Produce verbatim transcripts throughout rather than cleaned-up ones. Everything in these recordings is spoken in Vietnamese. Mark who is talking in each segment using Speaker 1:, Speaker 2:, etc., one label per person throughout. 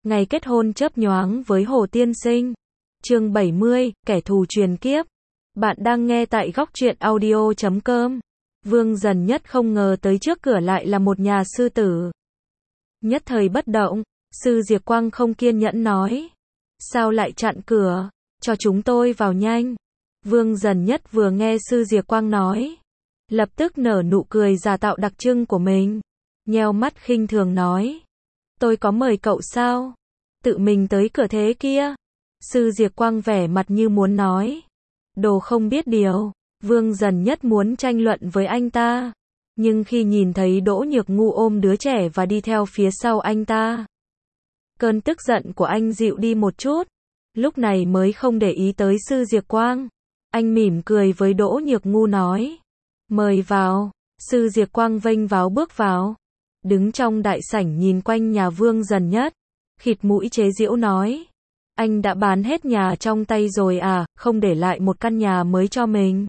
Speaker 1: Ngày kết hôn chớp nhoáng với Hồ Tiên Sinh. Chương bảy mươi, kẻ thù truyền kiếp. Bạn đang nghe tại góc truyện audio chấm com. Vương Dần Nhất không ngờ tới trước cửa lại là một nhà sư tử. Nhất thời bất động, sư Diệp Quang không kiên nhẫn nói. Sao lại chặn cửa? Cho chúng tôi vào nhanh. Vương Dần Nhất vừa nghe sư Diệp Quang nói, lập tức nở nụ cười giả tạo đặc trưng của mình. Nheo mắt khinh thường nói. Tôi có mời cậu sao? Tự mình tới cửa thế kia. Sư Diệp Quang vẻ mặt như muốn nói. Đồ không biết điều. Vương Dần Nhất muốn tranh luận với anh ta. Nhưng khi nhìn thấy Đỗ Nhược Ngu ôm đứa trẻ và đi theo phía sau anh ta, cơn tức giận của anh dịu đi một chút. Lúc này mới không để ý tới sư Diệp Quang. Anh mỉm cười với Đỗ Nhược Ngu nói. Mời vào. Sư Diệp Quang vênh váo bước vào. Đứng trong đại sảnh nhìn quanh nhà Vương Dần Nhất. Khịt mũi chế giễu nói. Anh đã bán hết nhà trong tay rồi à, không để lại một căn nhà mới cho mình.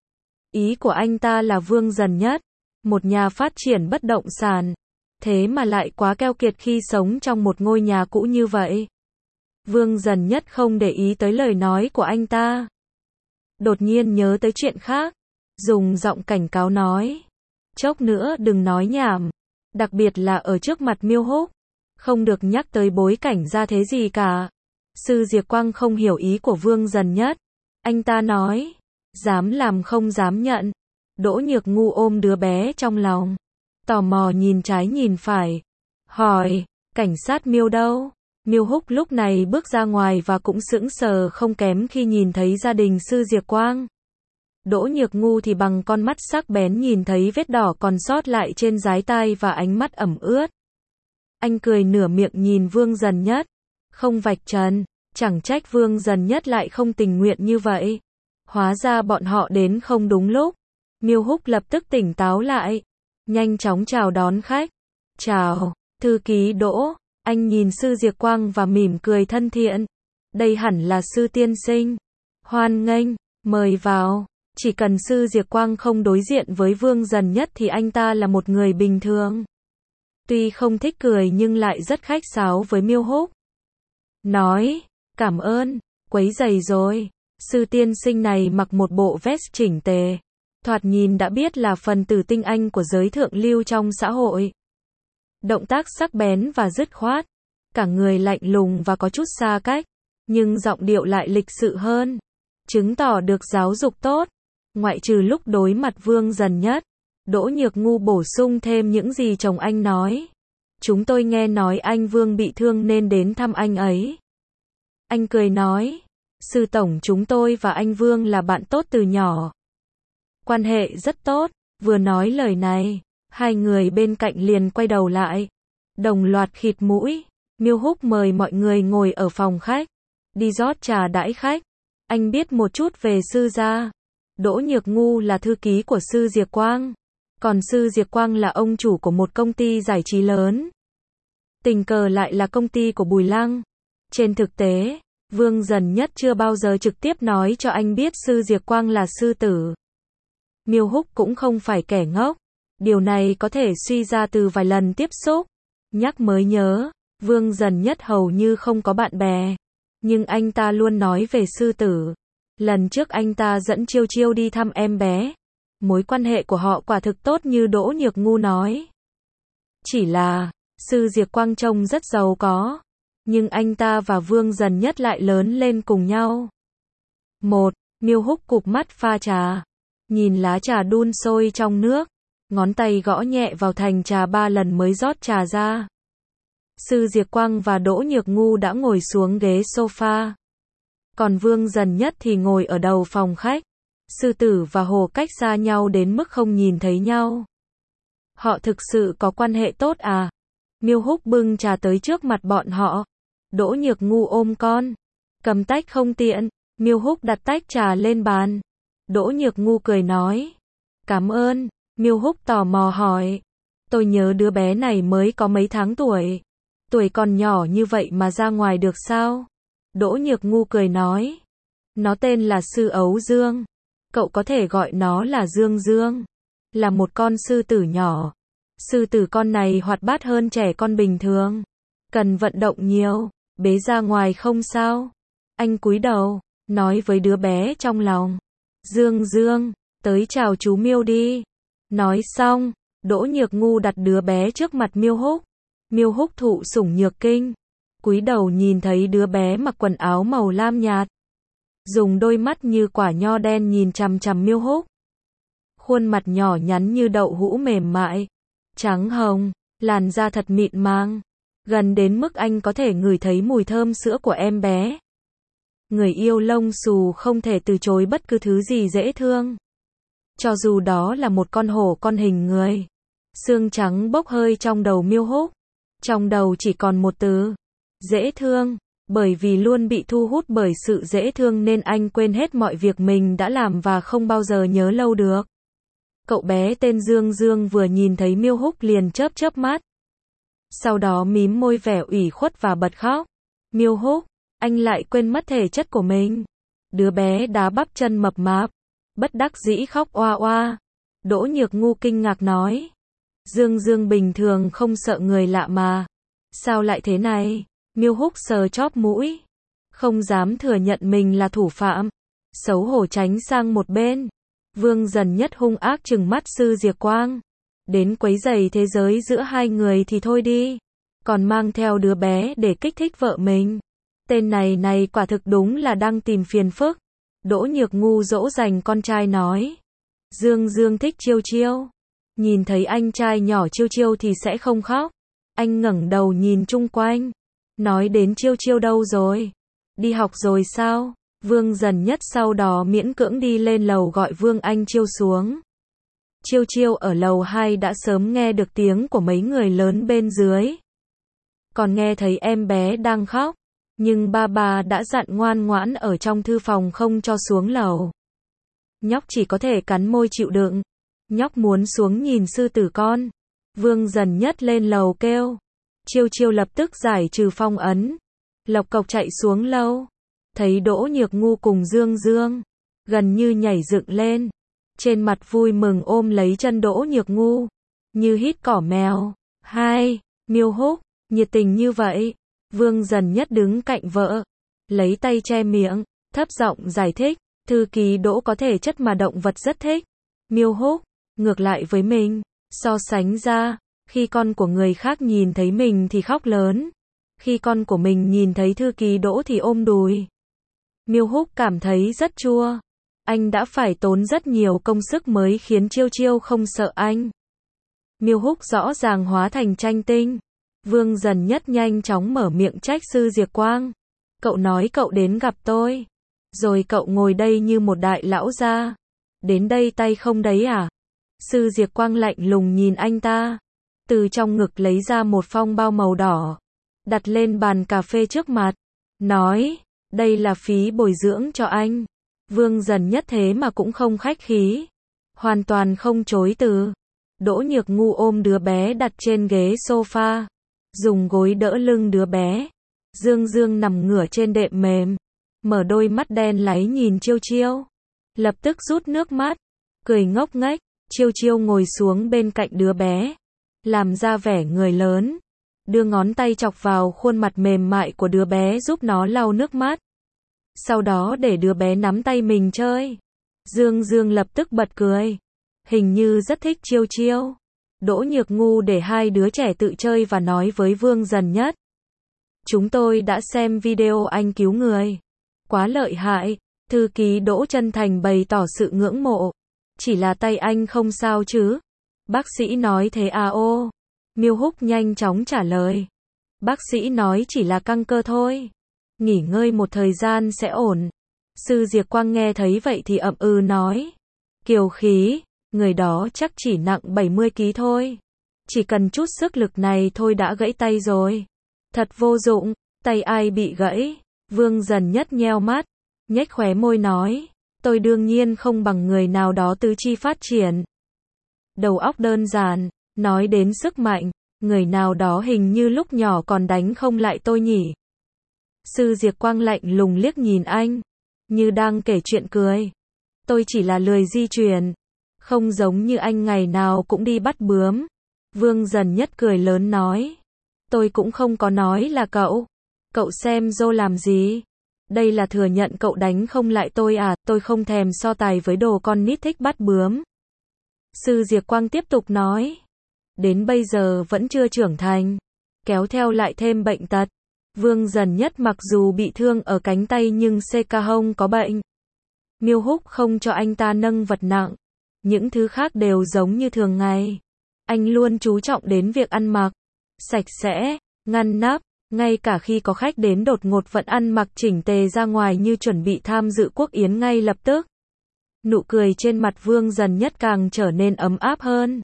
Speaker 1: Ý của anh ta là Vương Dần Nhất, một nhà phát triển bất động sản. Thế mà lại quá keo kiệt khi sống trong một ngôi nhà cũ như vậy. Vương Dần Nhất không để ý tới lời nói của anh ta. Đột nhiên nhớ tới chuyện khác. Dùng giọng cảnh cáo nói. Chốc nữa đừng nói nhảm. Đặc biệt là ở trước mặt Miêu Húc. Không được nhắc tới bối cảnh ra thế gì cả. Sư Diệp Quang không hiểu ý của Vương Dần Nhất. Anh ta nói. Dám làm không dám nhận. Đỗ Nhược Ngu ôm đứa bé trong lòng. Tò mò nhìn trái nhìn phải. Hỏi. Cảnh sát Miêu đâu? Miêu Húc lúc này bước ra ngoài và cũng sững sờ không kém khi nhìn thấy gia đình sư Diệp Quang. Đỗ Nhược Ngu thì bằng con mắt sắc bén nhìn thấy vết đỏ còn sót lại trên dái tai và ánh mắt ẩm ướt. Anh cười nửa miệng nhìn Vương Dần Nhất. Không vạch trần, chẳng trách Vương Dần Nhất lại không tình nguyện như vậy. Hóa ra bọn họ đến không đúng lúc. Miêu Húc lập tức tỉnh táo lại. Nhanh chóng chào đón khách. Chào, thư ký Đỗ. Anh nhìn sư Diệp Quang và mỉm cười thân thiện. Đây hẳn là sư tiên sinh. Hoan nghênh, mời vào. Chỉ cần sư Diệp Quang không đối diện với Vương Dần Nhất thì anh ta là một người bình thường. Tuy không thích cười nhưng lại rất khách sáo với Miêu Húc. Nói, cảm ơn, quấy rầy rồi. Sư tiên sinh này mặc một bộ vest chỉnh tề. Thoạt nhìn đã biết là phần tử tinh anh của giới thượng lưu trong xã hội. Động tác sắc bén và dứt khoát. Cả người lạnh lùng và có chút xa cách. Nhưng giọng điệu lại lịch sự hơn. Chứng tỏ được giáo dục tốt. Ngoại trừ lúc đối mặt Vương Dần Nhất, Đỗ Nhược Ngu bổ sung thêm những gì chồng anh nói. Chúng tôi nghe nói anh Vương bị thương nên đến thăm anh ấy. Anh cười nói. Sư tổng chúng tôi và anh Vương là bạn tốt từ nhỏ. Quan hệ rất tốt. Vừa nói lời này, hai người bên cạnh liền quay đầu lại. Đồng loạt khịt mũi. Miêu Húc mời mọi người ngồi ở phòng khách. Đi rót trà đãi khách. Anh biết một chút về sư gia. Đỗ Nhược Ngu là thư ký của sư Diệp Quang. Còn sư Diệp Quang là ông chủ của một công ty giải trí lớn. Tình cờ lại là công ty của Bùi Lăng. Trên thực tế, Vương Dần Nhất chưa bao giờ trực tiếp nói cho anh biết sư Diệp Quang là sư tử. Miêu Húc cũng không phải kẻ ngốc. Điều này có thể suy ra từ vài lần tiếp xúc. Nhắc mới nhớ, Vương Dần Nhất hầu như không có bạn bè. Nhưng anh ta luôn nói về sư tử. Lần trước anh ta dẫn Chiêu Chiêu đi thăm em bé. Mối quan hệ của họ quả thực tốt như Đỗ Nhược Ngu nói. Chỉ là, sư Diệp Quang trông rất giàu có. Nhưng anh ta và Vương Dần Nhất lại lớn lên cùng nhau. Một, Miêu Húc cụp mắt pha trà. Nhìn lá trà đun sôi trong nước. Ngón tay gõ nhẹ vào thành trà ba lần mới rót trà ra. Sư Diệp Quang và Đỗ Nhược Ngu đã ngồi xuống ghế sofa. Còn Vương Dần Nhất thì ngồi ở đầu phòng khách. Sư tử và hồ cách xa nhau đến mức không nhìn thấy nhau. Họ thực sự có quan hệ tốt à? Miêu Húc bưng trà tới trước mặt bọn họ. Đỗ Nhược Ngu ôm con. Cầm tách không tiện. Miêu Húc đặt tách trà lên bàn. Đỗ Nhược Ngu cười nói. Cảm ơn. Miêu Húc tò mò hỏi. Tôi nhớ đứa bé này mới có mấy tháng tuổi. Tuổi còn nhỏ như vậy mà ra ngoài được sao? Đỗ Nhược Ngu cười nói. Nó tên là sư ấu Dương. Cậu có thể gọi nó là Dương Dương. Là một con sư tử nhỏ. Sư tử con này hoạt bát hơn trẻ con bình thường. cần vận động nhiều, bế ra ngoài không sao. Anh cúi đầu, nói với đứa bé trong lòng. Dương Dương, tới chào chú Miêu đi. Nói xong, Đỗ Nhược Ngu đặt đứa bé trước mặt Miêu Húc. Miêu Húc thụ sủng nhược kinh, cúi đầu nhìn thấy đứa bé mặc quần áo màu lam nhạt, dùng đôi mắt như quả nho đen nhìn chằm chằm Miêu Húc. Khuôn mặt nhỏ nhắn như đậu hũ mềm mại, trắng hồng, làn da thật mịn màng, gần đến mức anh có thể ngửi thấy mùi thơm sữa của em bé. Người yêu lông xù không thể từ chối bất cứ thứ gì dễ thương, cho dù đó là một con hổ con hình người. Xương trắng bốc hơi trong đầu Miêu Húc, trong đầu chỉ còn một từ: dễ thương. Bởi vì luôn bị thu hút bởi sự dễ thương nên anh quên hết mọi việc mình đã làm và không bao giờ nhớ lâu được. Cậu bé tên Dương Dương vừa nhìn thấy Miêu Húc liền chớp chớp mắt, sau đó mím môi vẻ ủy khuất và bật khóc. Miêu Húc, anh lại quên mất thể chất của mình. Đứa bé đá bắp chân mập mạp, bất đắc dĩ khóc oa oa. Đỗ Nhược Ngu kinh ngạc nói, Dương Dương bình thường không sợ người lạ mà, sao lại thế này? Miêu Húc sờ chóp mũi, không dám thừa nhận mình là thủ phạm, xấu hổ tránh sang một bên. Vương Dần Nhất hung ác trừng mắt Sư Diệc Quang, đến quấy rầy thế giới giữa hai người thì thôi đi, còn mang theo đứa bé để kích thích vợ mình. Tên này này quả thực đúng là đang tìm phiền phức. Đỗ Nhược Ngu dỗ dành con trai nói, Dương Dương thích Chiêu Chiêu, nhìn thấy anh trai nhỏ Chiêu Chiêu thì sẽ không khóc. Anh ngẩng đầu nhìn chung quanh, nói đến Chiêu Chiêu đâu rồi? Đi học rồi sao? Vương Dần Nhất sau đó miễn cưỡng đi lên lầu gọi Vương Anh Chiêu xuống. Chiêu Chiêu ở lầu hai đã sớm nghe được tiếng của mấy người lớn bên dưới, còn nghe thấy em bé đang khóc, nhưng ba bà đã dặn ngoan ngoãn ở trong thư phòng không cho xuống lầu. Nhóc chỉ có thể cắn môi chịu đựng. Nhóc muốn xuống nhìn sư tử con. Vương Dần Nhất lên lầu kêu. Chiêu Chiêu lập tức giải trừ phong ấn, lộc cộc chạy xuống lâu, thấy Đỗ Nhược Ngu cùng Dương Dương, gần như nhảy dựng lên, trên mặt vui mừng ôm lấy chân Đỗ Nhược Ngu, như hít cỏ mèo. Hai, Miêu Húc, nhiệt tình như vậy. Vương Dần Nhất đứng cạnh vợ, lấy tay che miệng, thấp giọng giải thích, thư ký Đỗ có thể chất mà động vật rất thích. Miêu Húc, ngược lại với mình, so sánh ra, khi con của người khác nhìn thấy mình thì khóc lớn, khi con của mình nhìn thấy thư ký Đỗ thì ôm đùi. Miêu Húc cảm thấy rất chua. Anh đã phải tốn rất nhiều công sức mới khiến Chiêu Chiêu không sợ anh. Miêu Húc rõ ràng hóa thành tranh tinh. Vương Dần Nhất nhanh chóng mở miệng trách Sư Diệc Quang. Cậu nói cậu đến gặp tôi, rồi cậu ngồi đây như một đại lão gia. Đến đây tay không đấy à? Sư Diệc Quang lạnh lùng nhìn anh ta, từ trong ngực lấy ra một phong bao màu đỏ, đặt lên bàn cà phê trước mặt, nói, đây là phí bồi dưỡng cho anh. Vương Dần Nhất thế mà cũng không khách khí, hoàn toàn không chối từ. Đỗ Nhược Ngu ôm đứa bé đặt trên ghế sofa, dùng gối đỡ lưng đứa bé. Dương Dương nằm ngửa trên đệm mềm, mở đôi mắt đen láy nhìn Chiêu Chiêu, lập tức rút nước mắt, cười ngốc nghếch. Chiêu Chiêu ngồi xuống bên cạnh đứa bé, làm ra vẻ người lớn, đưa ngón tay chọc vào khuôn mặt mềm mại của đứa bé giúp nó lau nước mắt, sau đó để đứa bé nắm tay mình chơi. Dương Dương lập tức bật cười, hình như rất thích Chiêu Chiêu. Đỗ Nhược Ngu để hai đứa trẻ tự chơi và nói với Vương Dần Nhất, chúng tôi đã xem video anh cứu người, quá lợi hại. Thư ký Đỗ chân thành bày tỏ sự ngưỡng mộ. Chỉ là tay anh không sao chứ? Bác sĩ nói thế à ô? Miêu Húc nhanh chóng trả lời. Bác sĩ nói chỉ là căng cơ thôi, nghỉ ngơi một thời gian sẽ ổn. Sư Diệc Quang nghe thấy vậy thì ậm ừ nói, kiều khí, người đó chắc chỉ nặng bảy mươi ki lô gam thôi, chỉ cần chút sức lực này thôi đã gãy tay rồi. Thật vô dụng, tay ai bị gãy? Vương Dần Nhất nheo mắt, nhếch khóe môi nói, tôi đương nhiên không bằng người nào đó tứ chi phát triển, đầu óc đơn giản. Nói đến sức mạnh, người nào đó hình như lúc nhỏ còn đánh không lại tôi nhỉ? Sư Diệc Quang lạnh lùng liếc nhìn anh, như đang kể chuyện cười. Tôi chỉ là lười di chuyển, không giống như anh ngày nào cũng đi bắt bướm. Vương Dần Nhất cười lớn nói, Tôi cũng không có nói là cậu. Cậu xem Joe làm gì? Đây là thừa nhận cậu đánh không lại tôi à, tôi không thèm so tài với đồ con nít thích bắt bướm. Sư Diệc Quang tiếp tục nói. Đến bây giờ vẫn chưa trưởng thành. Kéo theo lại thêm bệnh tật. Vương Dần Nhất mặc dù bị thương ở cánh tay nhưng xê ca hông có bệnh. Miêu Húc không cho anh ta nâng vật nặng. Những thứ khác đều giống như thường ngày. Anh luôn chú trọng đến việc ăn mặc. Sạch sẽ, ngăn nắp. Ngay cả khi có khách đến đột ngột vẫn ăn mặc chỉnh tề ra ngoài như chuẩn bị tham dự quốc yến ngay lập tức. Nụ cười trên mặt Vương Dần Nhất càng trở nên ấm áp hơn.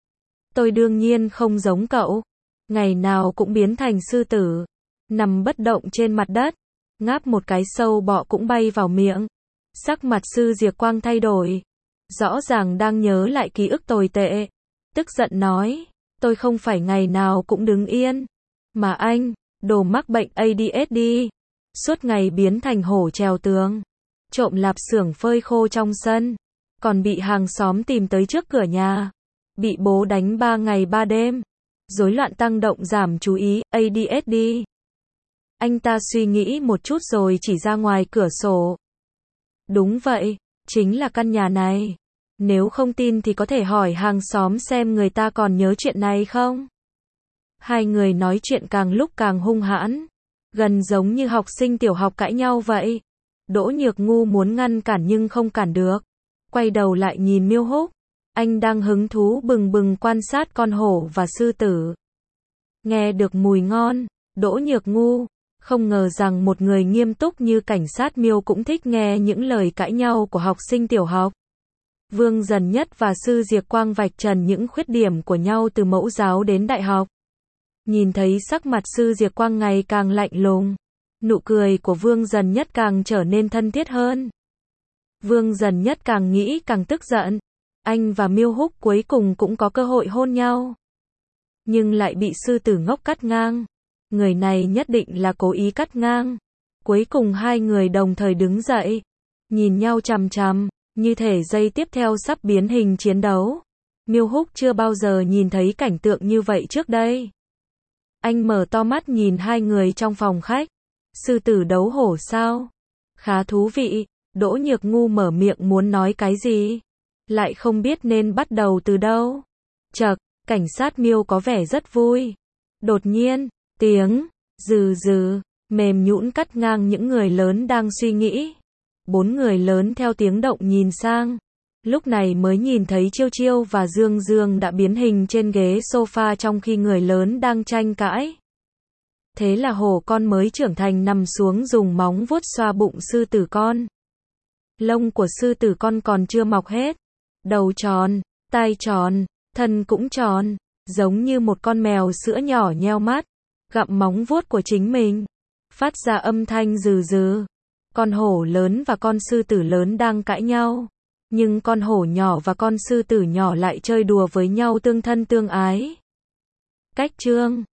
Speaker 1: Tôi đương nhiên không giống cậu. Ngày nào cũng biến thành sư tử. Nằm bất động trên mặt đất. Ngáp một cái sâu bọ cũng bay vào miệng. Sắc mặt Sư Diệc Quang thay đổi. Rõ ràng đang nhớ lại ký ức tồi tệ. Tức giận nói. Tôi không phải ngày nào cũng đứng yên. Mà anh, đồ mắc bệnh a đê ếch đê. Suốt ngày biến thành hổ trèo tường. Trộm lạp xưởng phơi khô trong sân. Còn bị hàng xóm tìm tới trước cửa nhà. Bị bố đánh ba ngày ba đêm. Rối loạn tăng động giảm chú ý, a đê ếch đê. Anh ta suy nghĩ một chút rồi chỉ ra ngoài cửa sổ. Đúng vậy, chính là căn nhà này. Nếu không tin thì có thể hỏi hàng xóm xem người ta còn nhớ chuyện này không? Hai người nói chuyện càng lúc càng hung hãn. Gần giống như học sinh tiểu học cãi nhau vậy. Đỗ Nhược Ngu muốn ngăn cản nhưng không cản được. Quay đầu lại nhìn Miêu Húc. Anh đang hứng thú bừng bừng quan sát con hổ và sư tử. Nghe được mùi ngon, Đỗ Nhược Ngu. Không ngờ rằng một người nghiêm túc như cảnh sát Miêu cũng thích nghe những lời cãi nhau của học sinh tiểu học. Vương Dần Nhất và Sư Diệc Quang vạch trần những khuyết điểm của nhau từ mẫu giáo đến đại học. Nhìn thấy sắc mặt Sư Diệc Quang ngày càng lạnh lùng. Nụ cười của Vương Dần Nhất càng trở nên thân thiết hơn. Vương Dần Nhất càng nghĩ càng tức giận. Anh và Miêu Húc cuối cùng cũng có cơ hội hôn nhau. Nhưng lại bị sư tử ngốc cắt ngang. Người này nhất định là cố ý cắt ngang. Cuối cùng hai người đồng thời đứng dậy. Nhìn nhau chằm chằm, như thể giây tiếp theo sắp biến hình chiến đấu. Miêu Húc chưa bao giờ nhìn thấy cảnh tượng như vậy trước đây. Anh mở to mắt nhìn hai người trong phòng khách. Sư tử đấu hổ sao? Khá thú vị. Đỗ Nhược Ngu mở miệng muốn nói cái gì? Lại không biết nên bắt đầu từ đâu. Chậc, cảnh sát Miêu có vẻ rất vui. Đột nhiên, tiếng rừ rừ mềm nhũn cắt ngang những người lớn đang suy nghĩ. Bốn người lớn theo tiếng động nhìn sang. Lúc này mới nhìn thấy Chiêu Chiêu và Dương Dương đã biến hình trên ghế sofa trong khi người lớn đang tranh cãi. Thế là hổ con mới trưởng thành nằm xuống dùng móng vuốt xoa bụng sư tử con. Lông của sư tử con còn chưa mọc hết. Đầu tròn, tai tròn, thân cũng tròn, giống như một con mèo sữa nhỏ nheo mắt, gặm móng vuốt của chính mình, phát ra âm thanh rừ rừ. Con hổ lớn và con sư tử lớn đang cãi nhau, nhưng con hổ nhỏ và con sư tử nhỏ lại chơi đùa với nhau tương thân tương ái. Cách chương